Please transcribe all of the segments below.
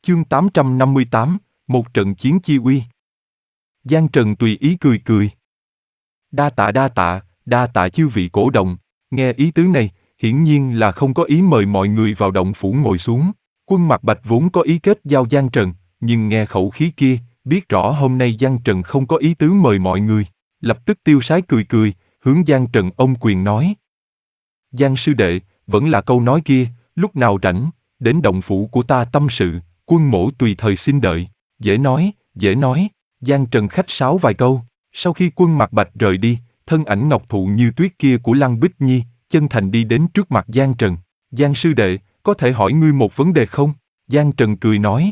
Chương 858, một trận chiến chi uy. Giang Trần tùy ý cười cười. Đa tạ chư vị cổ động. Nghe ý tứ này, hiển nhiên là không có ý mời mọi người vào động phủ ngồi xuống. Quân Mạc Bạch vốn có ý kết giao Giang Trần, nhưng nghe khẩu khí kia, biết rõ hôm nay Giang Trần không có ý tứ mời mọi người. Lập tức tiêu sái cười cười, hướng Giang Trần ôm quyền nói. Giang sư đệ, vẫn là câu nói kia, lúc nào rảnh, đến động phủ của ta tâm sự, quân mỗ tùy thời xin đợi. Dễ nói, Giang Trần khách sáo vài câu. Sau khi Quân Mạc Bạch rời đi, thân ảnh ngọc thụ như tuyết kia của Lăng Bích Nhi, chân thành đi đến trước mặt Giang Trần. Giang sư đệ, có thể hỏi ngươi một vấn đề không? Giang Trần cười nói.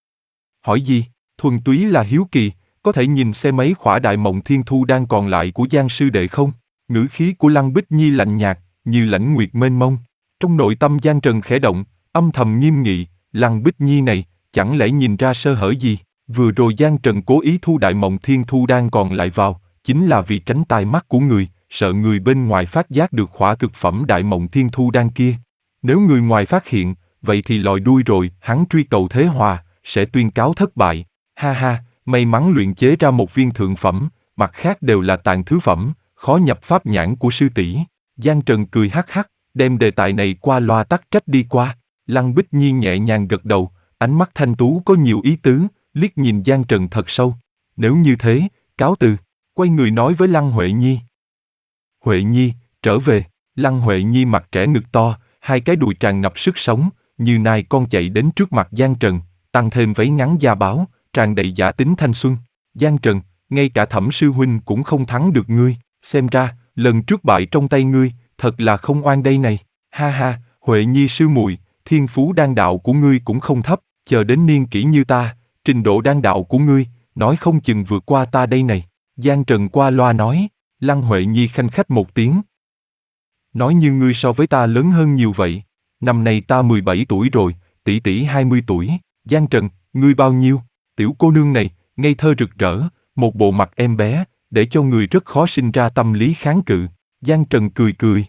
Hỏi gì? Thuần túy là hiếu kỳ, có thể nhìn xem mấy khỏa đại mộng thiên thu đan còn lại của Giang sư đệ không? Ngữ khí của Lăng Bích Nhi lạnh nhạt, như lãnh nguyệt mênh mông. Trong nội tâm Giang Trần khẽ động, âm thầm nghiêm nghị, Lăng Bích Nhi này, chẳng lẽ nhìn ra sơ hở gì? Vừa rồi Giang Trần cố ý thu đại mộng thiên thu đan còn lại vào, chính là vì tránh tai mắt của người, sợ người bên ngoài phát giác được khỏa cực phẩm đại mộng thiên thu đan kia. Nếu người ngoài phát hiện, vậy thì lòi đuôi rồi, hắn truy cầu thế hòa, sẽ tuyên cáo thất bại. Ha ha, may mắn luyện chế ra một viên thượng phẩm, mặt khác đều là tàn thứ phẩm, khó nhập pháp nhãn của sư tỷ. Giang Trần cười hắc hắc, đem đề tài này qua loa tắc trách đi qua. Lăng Bích Nhi nhẹ nhàng gật đầu, ánh mắt thanh tú có nhiều ý tứ, liếc nhìn Giang Trần thật sâu. Nếu như thế, cáo từ, quay người nói với Lăng Huệ Nhi. Huệ Nhi, trở về. Lăng Huệ Nhi mặt trẻ ngực to, hai cái đùi tràn ngập sức sống, như nai con chạy đến trước mặt Giang Trần, tăng thêm váy ngắn da báu, tràn đầy giả tính thanh xuân. Giang Trần, ngay cả Thẩm sư huynh cũng không thắng được ngươi, xem ra, lần trước bại trong tay ngươi, thật là không oan đây này. Ha ha, Huệ Nhi sư muội, thiên phú đan đạo của ngươi cũng không thấp, chờ đến niên kỷ như ta, trình độ đan đạo của ngươi, nói không chừng vượt qua ta đây này. Giang Trần qua loa nói. Lăng Huệ Nhi khanh khách một tiếng. Nói như ngươi so với ta lớn hơn nhiều vậy. Năm nay ta 17 tuổi rồi, tỷ tỷ 20 tuổi. Giang Trần, ngươi bao nhiêu? Tiểu cô nương này, ngây thơ rực rỡ, một bộ mặt em bé, để cho người rất khó sinh ra tâm lý kháng cự. Giang Trần cười cười.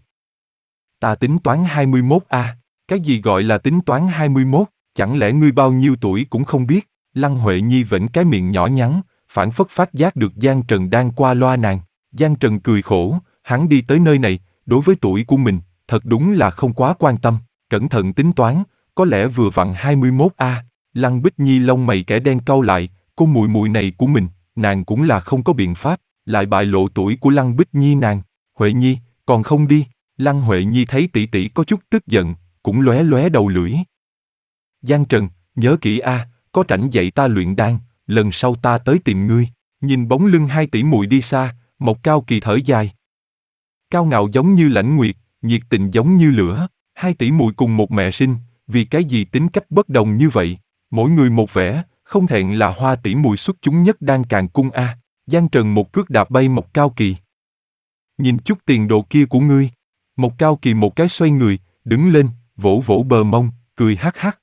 Ta tính toán 21 a. Cái gì gọi là tính toán 21? Chẳng lẽ ngươi bao nhiêu tuổi cũng không biết? Lăng Huệ Nhi vểnh cái miệng nhỏ nhắn, phảng phất phát giác được Giang Trần đang qua loa nàng. Giang Trần cười khổ, hắn đi tới nơi này, đối với tuổi của mình, thật đúng là không quá quan tâm. Cẩn thận tính toán, có lẽ vừa vặn 21 a. Lăng Bích Nhi lông mày kẻ đen cau lại, cô muội muội này của mình, nàng cũng là không có biện pháp, lại bại lộ tuổi của Lăng Bích Nhi nàng. Huệ Nhi, còn không đi? Lăng Huệ Nhi thấy tỷ tỷ có chút tức giận, cũng lóe lóe đầu lưỡi. Giang Trần, nhớ kỹ a, có rảnh dạy ta luyện đan, lần sau ta tới tìm ngươi. Nhìn bóng lưng hai tỷ muội đi xa, Mộc Cao Kỳ thở dài. Cao ngạo giống như lãnh nguyệt, nhiệt tình giống như lửa, hai tỷ muội cùng một mẹ sinh, vì cái gì tính cách bất đồng như vậy? Mỗi người một vẻ, không thẹn là Hoa tỷ muội xuất chúng nhất đan Càn cung a. Giang Trần một cước đạp bay Mộc Cao Kỳ. Nhìn chút tiền đồ kia của ngươi. Mộc Cao Kỳ một cái xoay người, đứng lên, vỗ vỗ bờ mông, cười hắc hắc.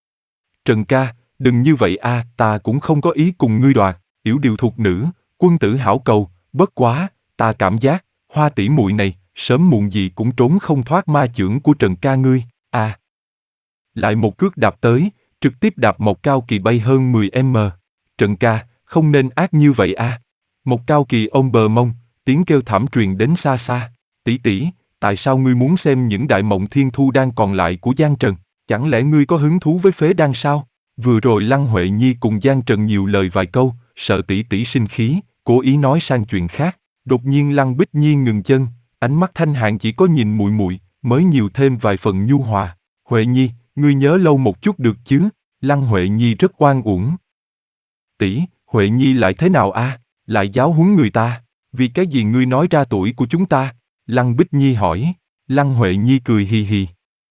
Trần ca, đừng như vậy a, ta cũng không có ý cùng ngươi đoạt, yểu điệu thục nữ, quân tử hảo cầu, bất quá, ta cảm giác, Hoa tỷ muội này, sớm muộn gì cũng trốn không thoát ma chưởng của Trần ca ngươi, a. Lại một cước đạp tới, trực tiếp đạp Mộc Cao Kỳ bay hơn 10m. Trần ca, không nên ác như vậy a. Mộc Cao Kỳ ôm bờ mông, tiếng kêu thảm truyền đến xa xa. Tỷ tỷ, tại sao ngươi muốn xem những đại mộng thiên thu đan còn lại của Giang Trần? Chẳng lẽ ngươi có hứng thú với phế đan sao? Vừa rồi Lăng Huệ Nhi cùng Giang Trần nhiều lời vài câu, sợ tỷ tỷ sinh khí, cố ý nói sang chuyện khác. Đột nhiên Lăng Bích Nhi ngừng chân, ánh mắt thanh hạn chỉ có nhìn muội muội, mới nhiều thêm vài phần nhu hòa. Huệ Nhi, ngươi nhớ lâu một chút được chứ? Lăng Huệ Nhi rất oan uổng. Tỷ, Huệ Nhi lại thế nào a? Lại giáo huấn người ta? Vì cái gì ngươi nói ra tuổi của chúng ta? Lăng Bích Nhi hỏi. Lăng Huệ Nhi cười hì hì.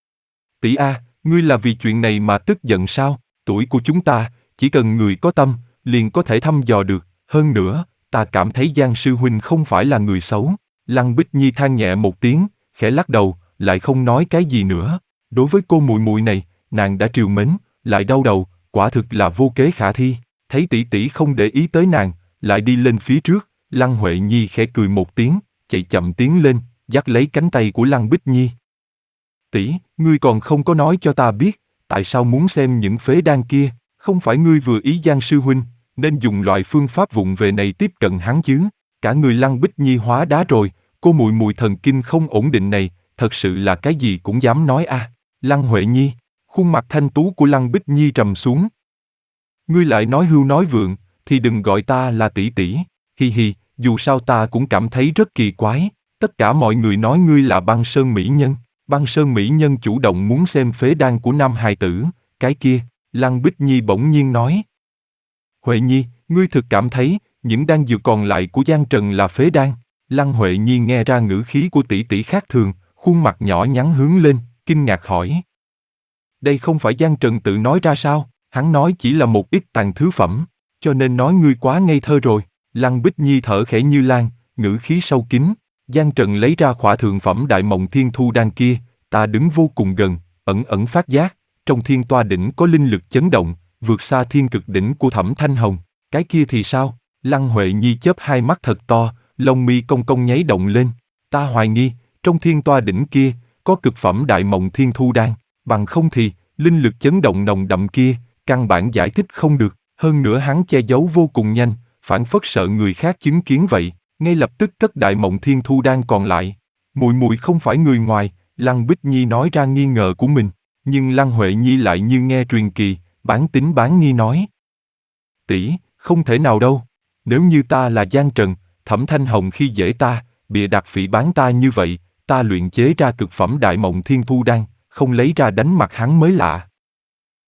Tỷ a, ngươi là vì chuyện này mà tức giận sao? Tuổi của chúng ta, chỉ cần người có tâm, liền có thể thăm dò được. Hơn nữa, ta cảm thấy Giang sư huynh không phải là người xấu. Lăng Bích Nhi than nhẹ một tiếng, khẽ lắc đầu, lại không nói cái gì nữa. Đối với cô muội muội này, nàng đã trìu mến, lại đau đầu, quả thực là vô kế khả thi. Thấy tỷ tỷ không để ý tới nàng, lại đi lên phía trước. Lăng Huệ Nhi khẽ cười một tiếng, chạy chậm tiến lên, dắt lấy cánh tay của Lăng Bích Nhi. Tỷ, ngươi còn không có nói cho ta biết, tại sao muốn xem những phế đan kia? Không phải ngươi vừa ý Giang sư huynh, nên dùng loại phương pháp vụng về này tiếp cận hắn chứ? Cả người Lăng Bích Nhi hóa đá rồi, cô mùi mùi thần kinh không ổn định này, thật sự là cái gì cũng dám nói a. Lăng Huệ Nhi, khuôn mặt thanh tú của Lăng Bích Nhi trầm xuống. Ngươi lại nói hưu nói vượng, thì đừng gọi ta là tỷ tỷ, hi hi, dù sao ta cũng cảm thấy rất kỳ quái, tất cả mọi người nói ngươi là băng sơn mỹ nhân, băng sơn mỹ nhân chủ động muốn xem phế đan của nam hài tử, cái kia, Lăng Bích Nhi bỗng nhiên nói. Huệ Nhi, ngươi thực cảm thấy, những đan dược còn lại của Giang Trần là phế đan? Lăng Huệ Nhi nghe ra ngữ khí của tỷ tỷ khác thường, khuôn mặt nhỏ nhắn hướng lên, kinh ngạc hỏi. Đây không phải Giang Trần tự nói ra sao, hắn nói chỉ là một ít tàn thứ phẩm, cho nên nói ngươi quá ngây thơ rồi. Lăng Bích Nhi thở khẽ như lan, ngữ khí sâu kín. Giang Trần lấy ra khỏa thượng phẩm đại mộng thiên thu đan kia, ta đứng vô cùng gần, ẩn ẩn phát giác, trong thiên toa đỉnh có linh lực chấn động, vượt xa thiên cực đỉnh của Thẩm Thanh Hồng. Cái kia thì sao? Lăng Huệ Nhi chớp hai mắt thật to, lông mi cong cong nháy động lên. Ta hoài nghi, trong thiên toa đỉnh kia, có cực phẩm đại mộng thiên thu đan, bằng không thì, linh lực chấn động nồng đậm kia, căn bản giải thích không được. Hơn nữa hắn che giấu vô cùng nhanh, phảng phất sợ người khác chứng kiến vậy, ngay lập tức cất đại mộng thiên thu đan còn lại. Muội muội không phải người ngoài, Lăng Bích Nhi nói ra nghi ngờ của mình, nhưng Lăng Huệ Nhi lại như nghe truyền kỳ, bán tín bán nghi nói. Tỷ, không thể nào đâu, nếu như ta là Giang Trần, Thẩm Thanh Hồng khi dễ ta, bịa đặt phỉ bán ta như vậy, ta luyện chế ra cực phẩm đại mộng thiên thu đan, không lấy ra đánh mặt hắn mới lạ.